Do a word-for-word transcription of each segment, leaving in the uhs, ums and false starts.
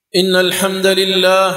إن الحمد لله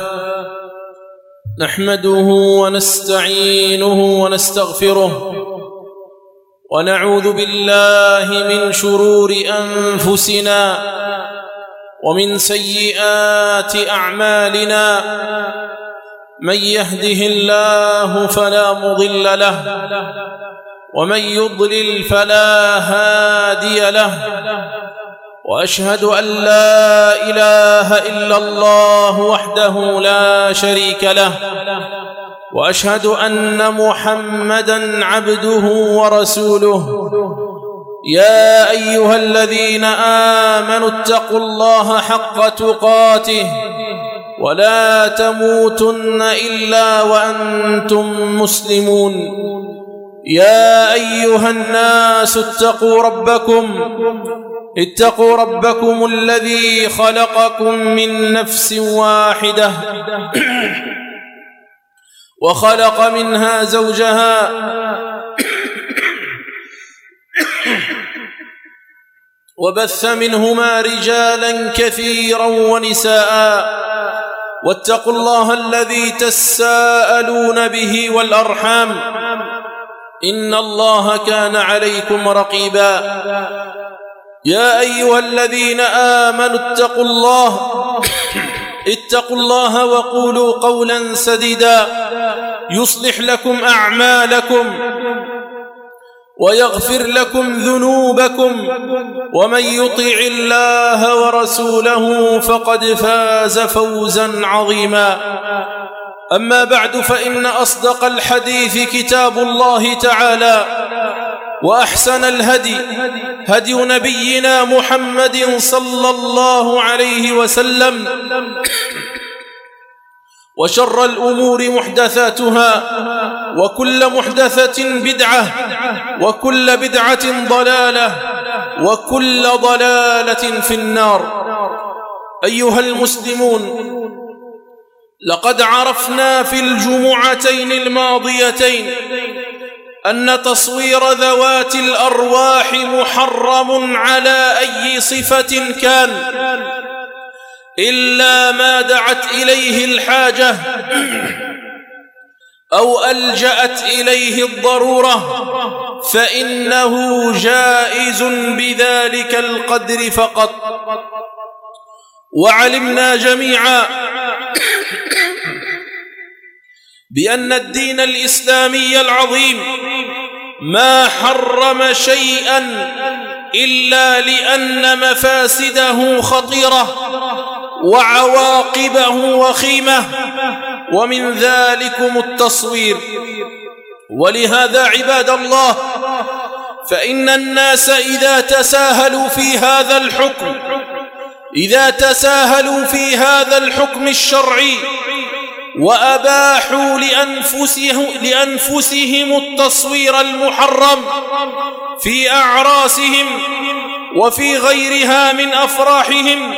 نحمده ونستعينه ونستغفره ونعوذ بالله من شرور أنفسنا ومن سيئات أعمالنا. من يهده الله فلا مضل له ومن يضلل فلا هادي له، وأشهد أن لا إله إلا الله وحده لا شريك له، وأشهد أن محمدًا عبده ورسوله. يا أيها الذين آمنوا اتقوا الله حق تقاته ولا تموتن إلا وأنتم مسلمون. يا أيها الناس اتقوا ربكم اتقوا ربكم الذي خلقكم من نفس واحدة وخلق منها زوجها وبث منهما رجالا كثيرا ونساء، واتقوا الله الذي تساءلون به والأرحام إن الله كان عليكم رقيبا. يا أيها الذين آمنوا اتقوا الله اتقوا الله وقولوا قولا سديدا يصلح لكم أعمالكم ويغفر لكم ذنوبكم، ومن يطع الله ورسوله فقد فاز فوزا عظيما. أما بعد، فإن أصدق الحديث كتاب الله تعالى، وأحسن الهدي هدي نبينا محمد صلى الله عليه وسلم، وشر الأمور محدثاتها، وكل محدثة بدعة، وكل بدعة ضلالة، وكل ضلالة في النار. أيها المسلمون، لقد عرفنا في الجمعتين الماضيتين أن تصوير ذوات الأرواح محرم على أي صفة كان، إلا ما دعت إليه الحاجة أو ألجأت إليه الضرورة، فإنه جائز بذلك القدر فقط. وعلمنا جميعا بأن الدين الإسلامي العظيم ما حرم شيئا إلا لأن مفاسده خطيرة وعواقبه وخيمة، ومن ذلكم التصوير. ولهذا عباد الله، فإن الناس إذا تساهلوا في هذا الحكم إذا تساهلوا في هذا الحكم الشرعي وأباحوا لأنفسهم, لأنفسهم التصوير المحرم في أعراسهم وفي غيرها من أفراحهم،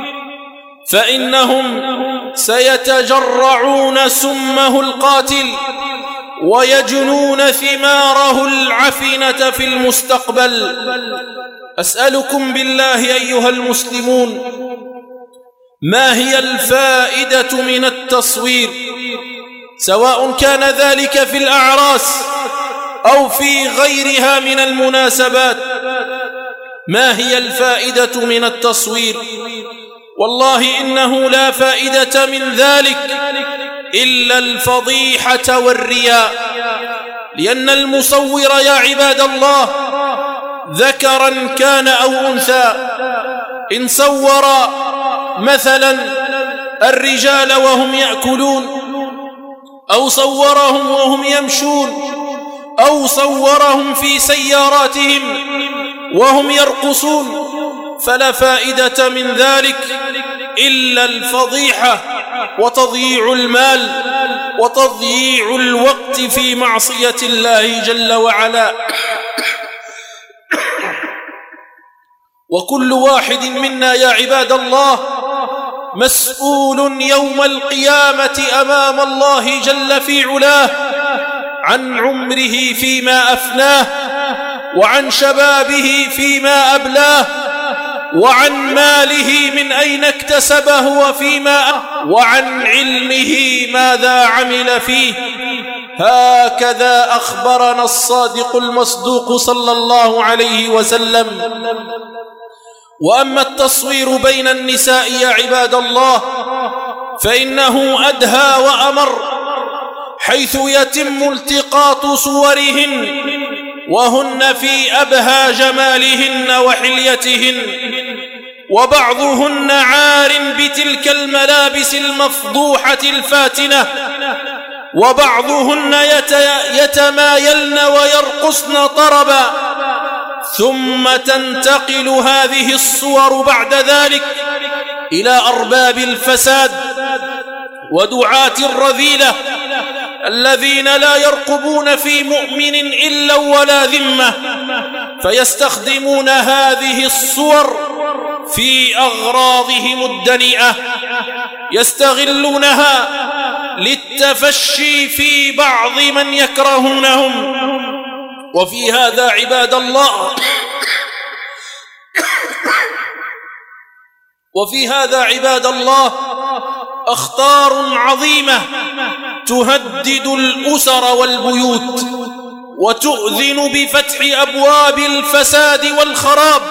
فإنهم سيتجرعون سمه القاتل ويجنون ثماره العفنة في المستقبل. أسألكم بالله أيها المسلمون، ما هي الفائدة من التصوير، سواء كان ذلك في الأعراس أو في غيرها من المناسبات؟ ما هي الفائدة من التصوير؟ والله إنه لا فائدة من ذلك إلا الفضيحة والرياء، لأن المصور يا عباد الله ذكرا كان أو أنثى، إن صور مثلا الرجال وهم يأكلون، أو صورهم وهم يمشون، أو صورهم في سياراتهم وهم يرقصون، فلا فائدة من ذلك إلا الفضيحة وتضييع المال وتضييع الوقت في معصية الله جل وعلا. وكل واحد منا يا عباد الله مسؤول يوم القيامة أمام الله جل في علاه عن عمره فيما أفناه، وعن شبابه فيما أبلاه، وعن ماله من أين اكتسبه وفيما وعن علمه ماذا عمل فيه. هكذا أخبرنا الصادق المصدوق صلى الله عليه وسلم. وأما التصوير بين النساء يا عباد الله فإنه أدهى وأمر، حيث يتم التقاط صورهن وهن في أبهى جمالهن وحليتهن، وبعضهن عار بتلك الملابس المفضوحة الفاتنة، وبعضهن يتمايلن ويرقصن طربا، ثم تنتقل هذه الصور بعد ذلك إلى أرباب الفساد ودعاة الرذيلة الذين لا يرقبون في مؤمن إلا ولا ذمة، فيستخدمون هذه الصور في أغراضهم الدنيئة، يستغلونها للتفشي في بعض من يكرهونهم. وفي هذا عباد الله وفي هذا عباد الله أخطار عظيمة تهدد الأسر والبيوت، وتؤذن بفتح أبواب الفساد والخراب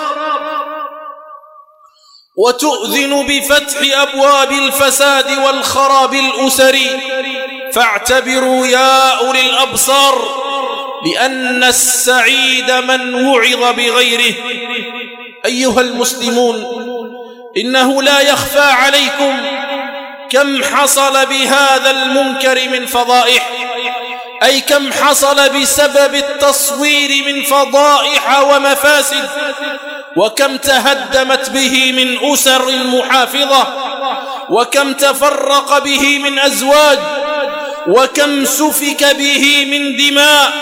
وتؤذن بفتح أبواب الفساد والخراب الأسري. فاعتبروا يا أولي الأبصار، لأن السعيد من وعظ بغيره. أيها المسلمون، إنه لا يخفى عليكم كم حصل بهذا المنكر من فضائح، أي كم حصل بسبب التصوير من فضائح ومفاسد، وكم تهدمت به من أسر محافظة، وكم تفرق به من أزواج، وكم سفك به من دماء،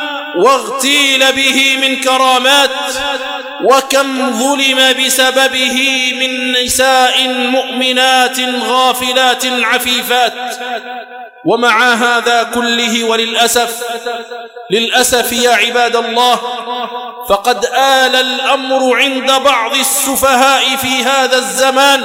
واغتيل به من كرامات، وكم ظلم بسببه من نساء مؤمنات غافلات عفيفات. ومع هذا كله وللأسف للأسف يا عباد الله، فقد آل الأمر عند بعض السفهاء في هذا الزمان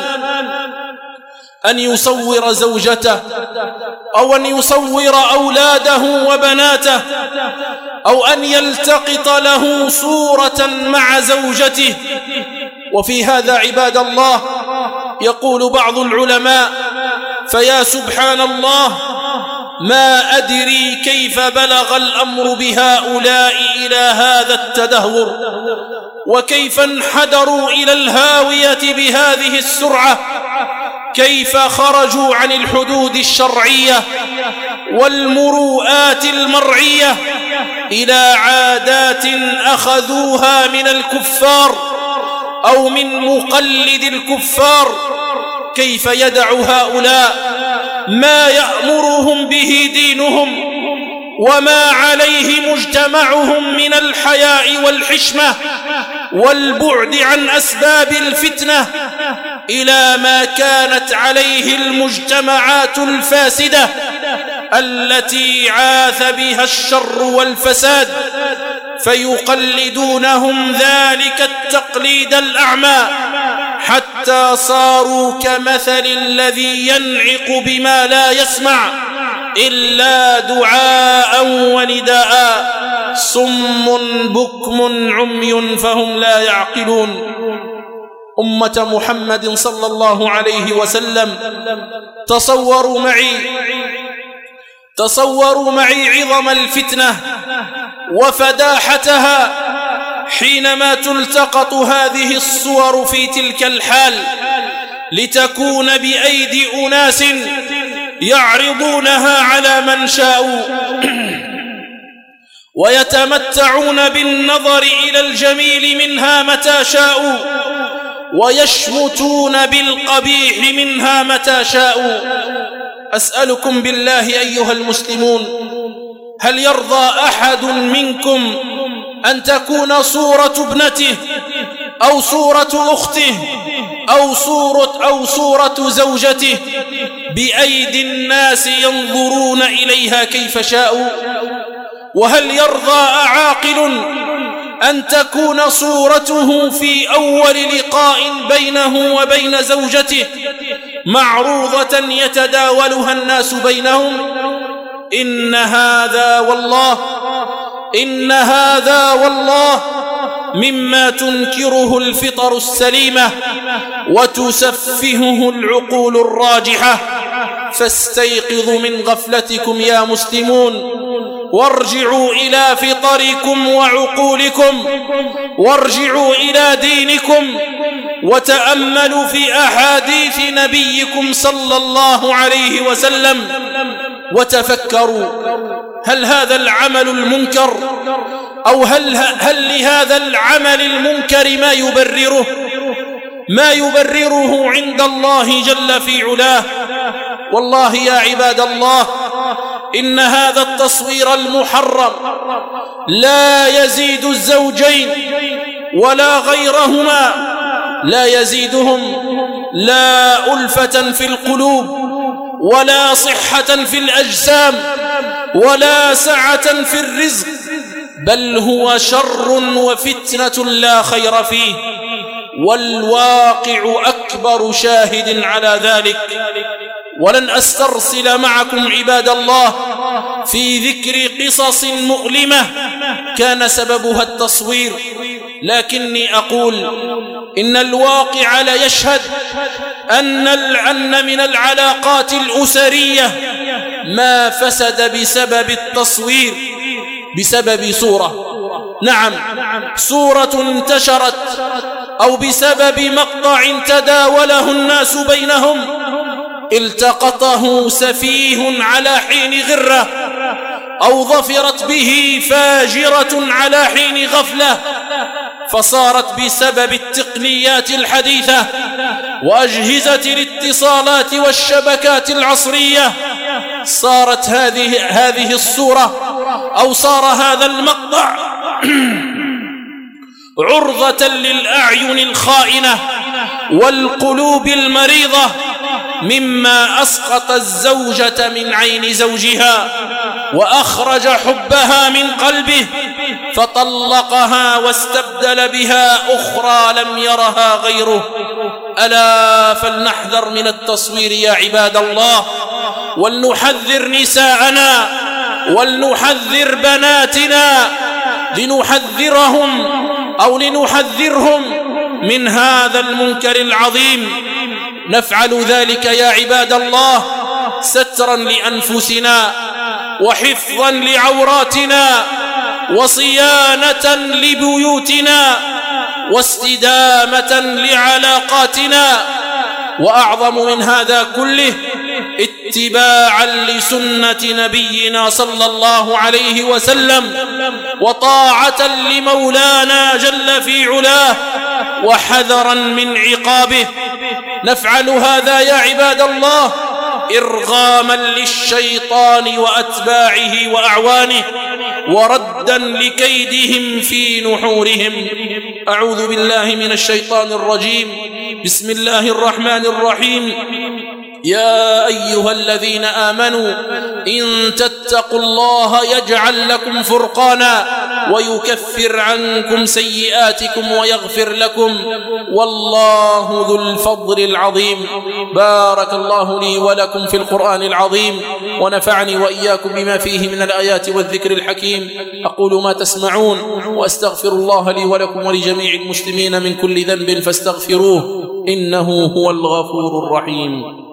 أن يصور زوجته، أو أن يصور أولاده وبناته، أو أن يلتقط له صورة مع زوجته. وفي هذا عباد الله يقول بعض العلماء: فيا سبحان الله، ما أدري كيف بلغ الأمر بهؤلاء إلى هذا التدهور، وكيف انحدروا إلى الهاوية بهذه السرعة، كيف خرجوا عن الحدود الشرعية والمروءات المرعية إلى عادات أخذوها من الكفار أو من مقلد الكفار. كيف يدع هؤلاء ما يأمرهم به دينهم وما عليه مجتمعهم من الحياء والحشمة والبعد عن أسباب الفتنة إلى ما كانت عليه المجتمعات الفاسدة التي عاث بها الشر والفساد، فيقلدونهم ذلك التقليد الأعمى حتى صاروا كمثل الذي ينعق بما لا يسمع إلا دعاء ونداء، صم بكم عمي فهم لا يعقلون. أمة محمد صلى الله عليه وسلم، تصوروا معي تصوروا معي عظم الفتنة وفداحتها حينما تلتقط هذه الصور في تلك الحال لتكون بأيدي أناس يعرضونها على من شاءوا ويتمتعون بالنظر إلى الجميل منها متى شاءوا ويشمتون بالقبيح منها متى شاءوا. أسألكم بالله أيها المسلمون، هل يرضى أحد منكم أن تكون صورة ابنته أو صورة أخته أو صورة, أو صورة زوجته بأيدي الناس ينظرون إليها كيف شاءوا؟ وهل يرضى عاقل أن تكون صورته في أول لقاء بينه وبين زوجته معروضة يتداولها الناس بينهم؟ إن هذا والله إن هذا والله مما تنكره الفطر السليمة وتسفهه العقول الراجحة. فاستيقظوا من غفلتكم يا مسلمون، وارجعوا إلى فطركم وعقولكم، وارجعوا إلى دينكم، وتأملوا في أحاديث نبيكم صلى الله عليه وسلم، وتفكروا: هل هذا العمل المنكر أو هل, هل لهذا العمل المنكر ما يبرره ما يبرره عند الله جل في علاه؟ والله يا عباد الله، إن هذا التصوير المحرم لا يزيد الزوجين ولا غيرهما، لا يزيدهم لا ألفة في القلوب ولا صحة في الأجسام ولا سعة في الرزق، بل هو شر وفتنة لا خير فيه، والواقع أكبر شاهد على ذلك. ولن أسترسل معكم عباد الله في ذكر قصص مؤلمة كان سببها التصوير، لكني أقول إن الواقع لا يشهد أن أن من العلاقات الأسرية ما فسد بسبب التصوير، بسبب صورة، نعم صورة انتشرت، أو بسبب مقطع تداوله الناس بينهم التقطه سفيه على حين غرة، أو ظفرت به فاجرة على حين غفلة، فصارت بسبب التقنيات الحديثة وأجهزة الاتصالات والشبكات العصرية صارت هذه هذه الصورة أو صار هذا المقطع عرضة للأعين الخائنة والقلوب المريضة، مما أسقط الزوجة من عين زوجها وأخرج حبها من قلبه فطلقها واستبدل بها أخرى لم يرها غيره. ألا فلنحذر من التصوير يا عباد الله، ولنحذر نساءنا ولنحذر بناتنا، لنحذرهم أو لنحذرهم من هذا المنكر العظيم. نفعل ذلك يا عباد الله سترا لأنفسنا وحفظا لعوراتنا وصيانة لبيوتنا واستدامة لعلاقاتنا، وأعظم من هذا كله اتباعا لسنة نبينا صلى الله عليه وسلم وطاعة لمولانا جل في علاه وحذرا من عقابه. نفعل هذا يا عباد الله إرغاما للشيطان وأتباعه وأعوانه وردا لكيدهم في نحورهم. أعوذ بالله من الشيطان الرجيم. بسم الله الرحمن الرحيم. يا أيها الذين آمنوا إن تتقوا الله يجعل لكم فرقانا ويكفر عنكم سيئاتكم ويغفر لكم، والله ذو الفضل العظيم. بارك الله لي ولكم في القرآن العظيم، ونفعني وإياكم بما فيه من الآيات والذكر الحكيم. أقول ما تسمعون وأستغفر الله لي ولكم ولجميع المسلمين من كل ذنب فاستغفروه إنه هو الغفور الرحيم.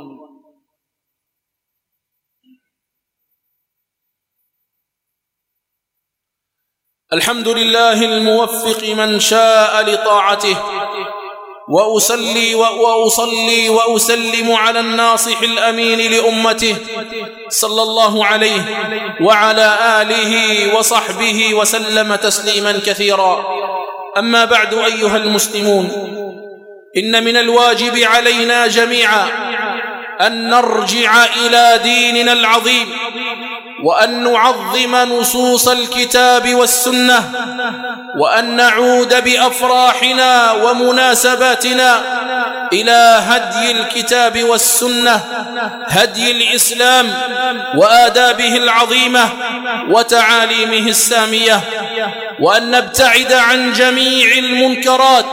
الحمد لله الموفق من شاء لطاعته، وأصلي وأصلي وأسلم على الناصح الأمين لأمته صلى الله عليه وعلى آله وصحبه وسلم تسليما كثيرا. أما بعد أيها المسلمون، إن من الواجب علينا جميعا أن نرجع إلى ديننا العظيم، وأن نعظم نصوص الكتاب والسنة، وأن نعود بأفراحنا ومناسباتنا إلى هدي الكتاب والسنة، هدي الإسلام وآدابه العظيمة وتعاليمه السامية، وأن نبتعد عن جميع المنكرات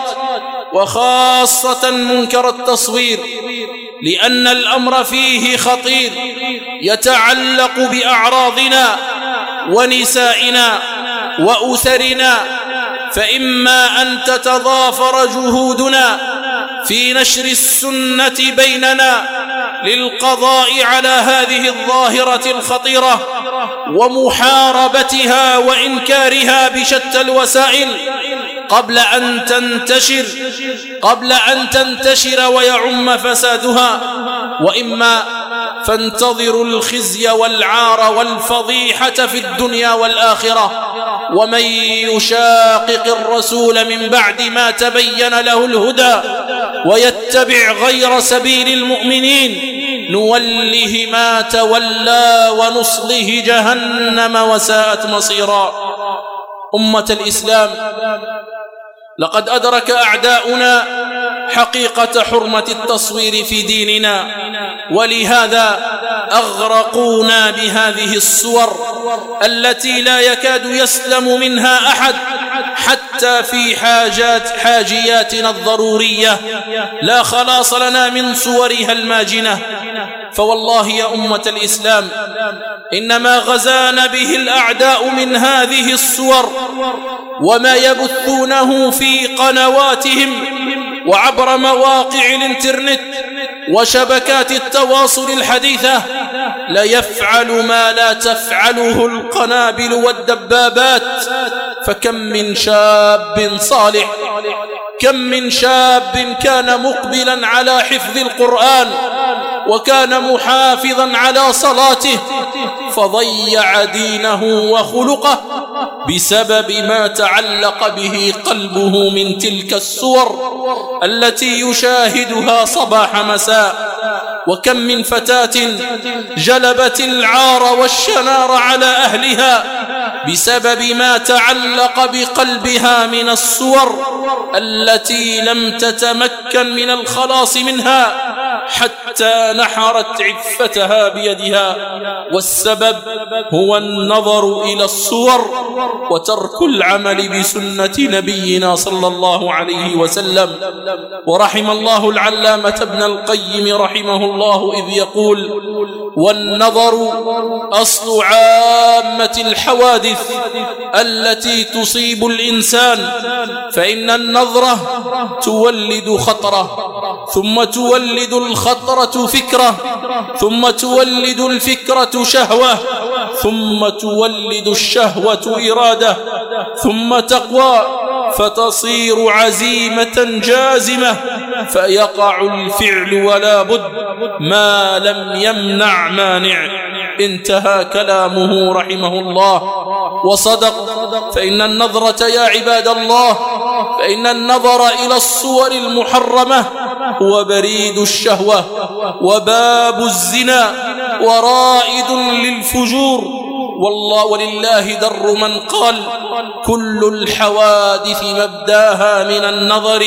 وخاصة منكر التصوير، لأن الأمر فيه خطير يتعلق بأعراضنا ونسائنا وأسرنا، فإما أن تتضافر جهودنا في نشر السنة بيننا للقضاء على هذه الظاهرة الخطيرة ومحاربتها وإنكارها بشتى الوسائل قبل أن تنتشر قبل أن تنتشر ويعم فسادها، وإما فانتظروا الخزي والعار والفضيحة في الدنيا والآخرة. ومن يشاقق الرسول من بعد ما تبين له الهدى ويتبع غير سبيل المؤمنين نوله ما تولى ونصله جهنم وساءت مصيرا. أمة الإسلام، لقد أدرك أعداؤنا حقيقة حرمة التصوير في ديننا، ولهذا أغرقونا بهذه الصور التي لا يكاد يسلم منها أحد، حتى في حاجات حاجياتنا الضرورية لا خلاص لنا من صورها الماجنة. فوالله يا أمة الإسلام، إنما غزانا به الأعداء من هذه الصور وما يبثونه في قنواتهم وعبر مواقع الانترنت وشبكات التواصل الحديثة ليفعل ما لا تفعله القنابل والدبابات. فكم من شاب صالح، كم من شاب كان مقبلا على حفظ القرآن وكان محافظا على صلاته فضيع دينه وخلقه بسبب ما تعلق به قلبه من تلك الصور التي يشاهدها صباح مساء. وكم من فتاة جلبت العار والشنار على أهلها بسبب ما تعلق بقلبها من الصور التي لم تتمكن من الخلاص منها حتى نحرت عفتها بيدها، والسبب هو النظر إلى الصور وترك العمل بسنة نبينا صلى الله عليه وسلم. ورحم الله العلامة ابن القيم رحمه الله إذ يقول: والنظر أصل عامة الحوادث التي تصيب الإنسان، فإن النظرة تولد خطرة، ثم تولد الخطرة فكرة، ثم تولد الفكرة شهوة، ثم تولد الشهوة إرادة، ثم تقوى فتصير عزيمة جازمة فيقع الفعل ولا بد ما لم يمنع مانع. انتهى كلامه رحمه الله وصدق. فإن النظرة يا عباد الله، فإن النظر إلى الصور المحرمة هو بريد الشهوة وباب الزنا ورائد للفجور. والله ولله در من قال: كل الحوادث مبداها من النظر،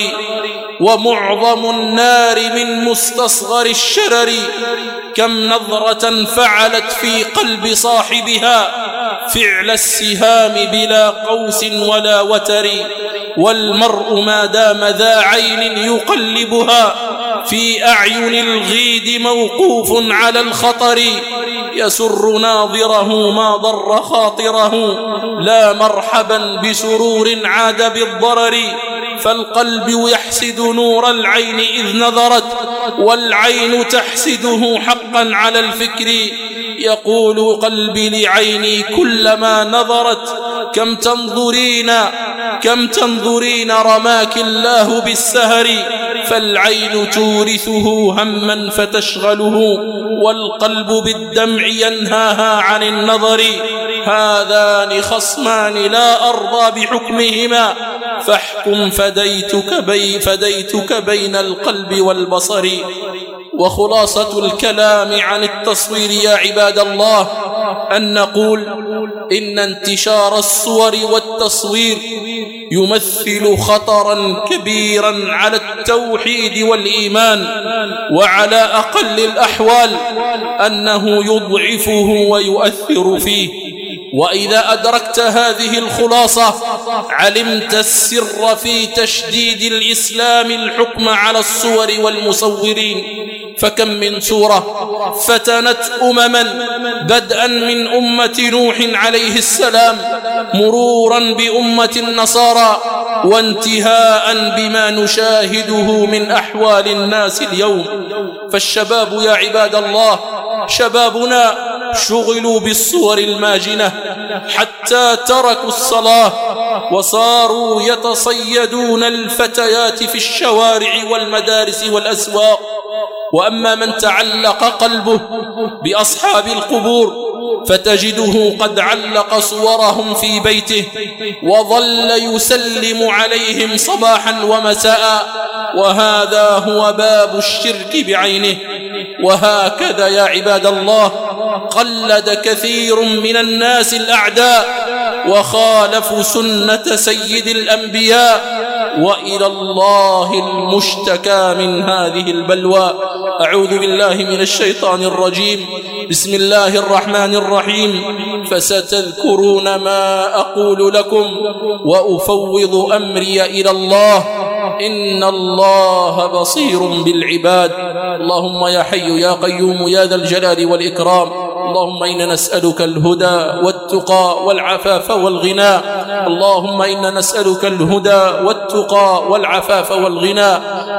ومعظم النار من مستصغر الشرر. كم نظرة فعلت في قلب صاحبها فعل السهام بلا قوس ولا وتر، والمرء ما دام ذا عين يقلبها في أعين الغيد موقوف على الخطر. يسر ناظره ما ضر خاطره، لا مرحبا بسرور عاد بالضرر. فالقلب يحسد نور العين إذ نظرت، والعين تحسده حقا على الفكر. يقول قلبي لعيني كلما نظرت: كم تنظرين كم تنظرين رماك الله بالسهر. فالعين تورثه هما فتشغله، والقلب بالدمع ينهاها عن النظر. هذان خصمان لا أرضى بحكمهما، فاحكم فديتك, بي فديتك بين القلب والبصر. وخلاصة الكلام عن التصوير يا عباد الله أن نقول: إن انتشار الصور والتصوير يمثل خطرا كبيرا على التوحيد والإيمان، وعلى أقل الأحوال أنه يضعفه ويؤثر فيه. وإذا أدركت هذه الخلاصة علمت السر في تشديد الإسلام الحكم على الصور والمصورين. فكم من سورة فتنت أمما بدءا من أمة نوح عليه السلام مرورا بأمة النصارى وانتهاء بما نشاهده من أحوال الناس اليوم. فالشباب يا عباد الله شبابنا شغلوا بالصور الماجنة حتى تركوا الصلاة وصاروا يتصيدون الفتيات في الشوارع والمدارس والأسواق. وأما من تعلق قلبه بأصحاب القبور فتجده قد علق صورهم في بيته وظل يسلم عليهم صباحا ومساء، وهذا هو باب الشرك بعينه. وهكذا يا عباد الله قلد كثير من الناس الأعداء وخالفوا سنة سيد الأنبياء، وإلى الله المشتكى من هذه البلوى. أعوذ بالله من الشيطان الرجيم. بسم الله الرحمن الرحيم. فستذكرون ما أقول لكم وأفوض أمري إلى الله إن الله بصير بالعباد. اللهم يا حي يا قيوم يا ذا الجلال والإكرام، اللهم إنا نسألك الهدى والتقى والعفاف والغنى. اللهم إنا نسألك الهدى والتقى والعفاف والغنى.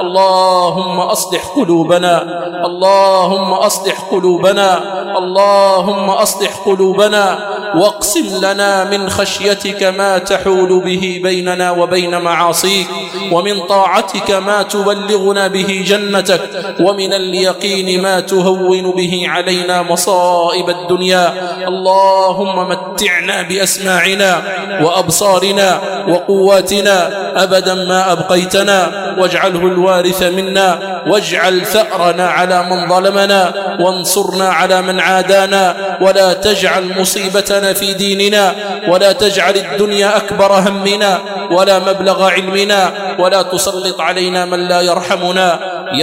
اللهم أصلح قلوبنا، اللهم أصلح قلوبنا، اللهم أصلح قلوبنا، واقسم لنا من خشيتك ما تحول به بيننا وبين معاصيك، ومن طاعتك ما تبلغنا به جنتك، ومن اليقين ما تهون به علينا مصائب الدنيا. اللهم متعنا بأسماعنا وأبصارنا وقواتنا أبدا ما أبقيتنا، واجعله الوارث منا، واجعل ثأرنا على من ظلمنا، وانصرنا على من عادانا، ولا تجعل مصيبتنا في ديننا، ولا تجعل الدنيا أكبر همنا ولا مبلغ علمنا، ولا تسلط علينا من لا يرحمنا.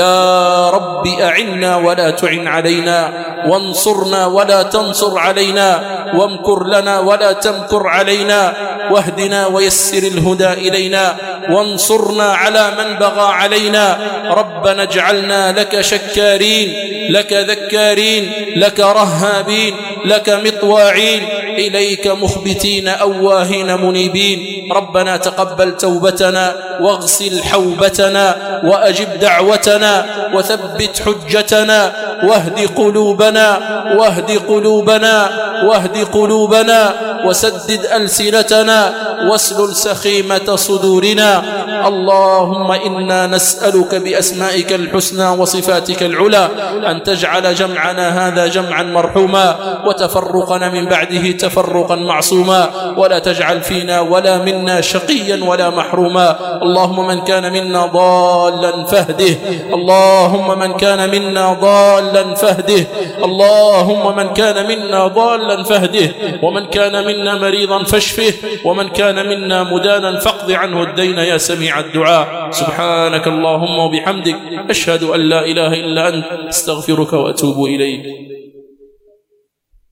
يا رب أعنا ولا تعن علينا، وانصرنا ولا تنصر علينا، وامكر لنا ولا تمكر علينا، واهدنا ويسر الهدى إلينا، وانصرنا على من بغى علينا. ربنا اجعلنا لك شكارين، لك ذكارين، لك رهابين، لك مطواعين، إليك مخبتين أواهين منيبين. ربنا تقبل توبتنا واغسل حوبتنا وأجب دعوتنا وثبت حجتنا، واهد قلوبنا واهد قلوبنا واهد قلوبنا وسدد ألسنتنا واسلل سخيمة صدورنا. اللهم إنا نسألك بأسمائك الحسنى وصفاتك العلى أن تجعل جمعنا هذا جمعا مرحوما، وتفرقنا من بعده تفرقا معصوما، ولا تجعل فينا ولا منا شقيا ولا محروما. اللهم من كان منا ضالا فاهده، اللهم من كان منا ضالا فاهده، اللهم من كان منا ضالا فاهده، ومن كان منا مريضا فاشفه، ومن كان منا مدانا فاقض عنه الدين يا سميع الدعاء. سبحانك اللهم وبحمدك أشهد أن لا إله إلا أنت استغفرك وأتوب إليك.